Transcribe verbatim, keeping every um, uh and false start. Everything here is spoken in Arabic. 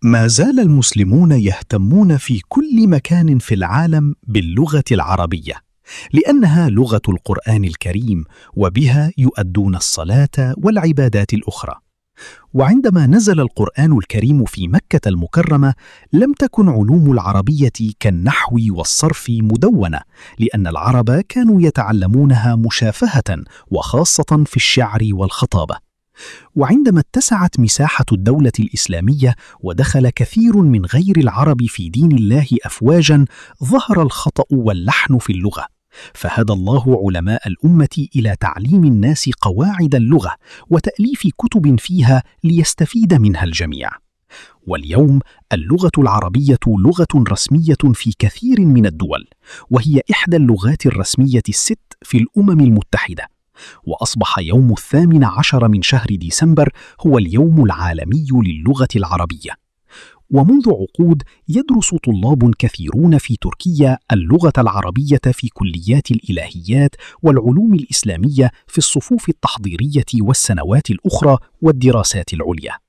ما زال المسلمون يهتمون في كل مكان في العالم باللغة العربية، لأنها لغة القرآن الكريم، وبها يؤدون الصلاة والعبادات الأخرى. وعندما نزل القرآن الكريم في مكة المكرمة، لم تكن علوم العربية كالنحو والصرف مدونة، لأن العرب كانوا يتعلمونها مشافهة، وخاصة في الشعر والخطابة. وعندما اتسعت مساحة الدولة الإسلامية ودخل كثير من غير العرب في دين الله أفواجاً، ظهر الخطأ واللحن في اللغة، فهدى الله علماء الأمة إلى تعليم الناس قواعد اللغة وتأليف كتب فيها ليستفيد منها الجميع. واليوم اللغة العربية لغة رسمية في كثير من الدول، وهي إحدى اللغات الرسمية الست في الأمم المتحدة. وأصبح يوم الثامن عشر من شهر ديسمبر هو اليوم العالمي للغة العربية. ومنذ عقود يدرس طلاب كثيرون في تركيا اللغة العربية في كليات الإلهيات والعلوم الإسلامية في الصفوف التحضيرية والسنوات الأخرى والدراسات العليا.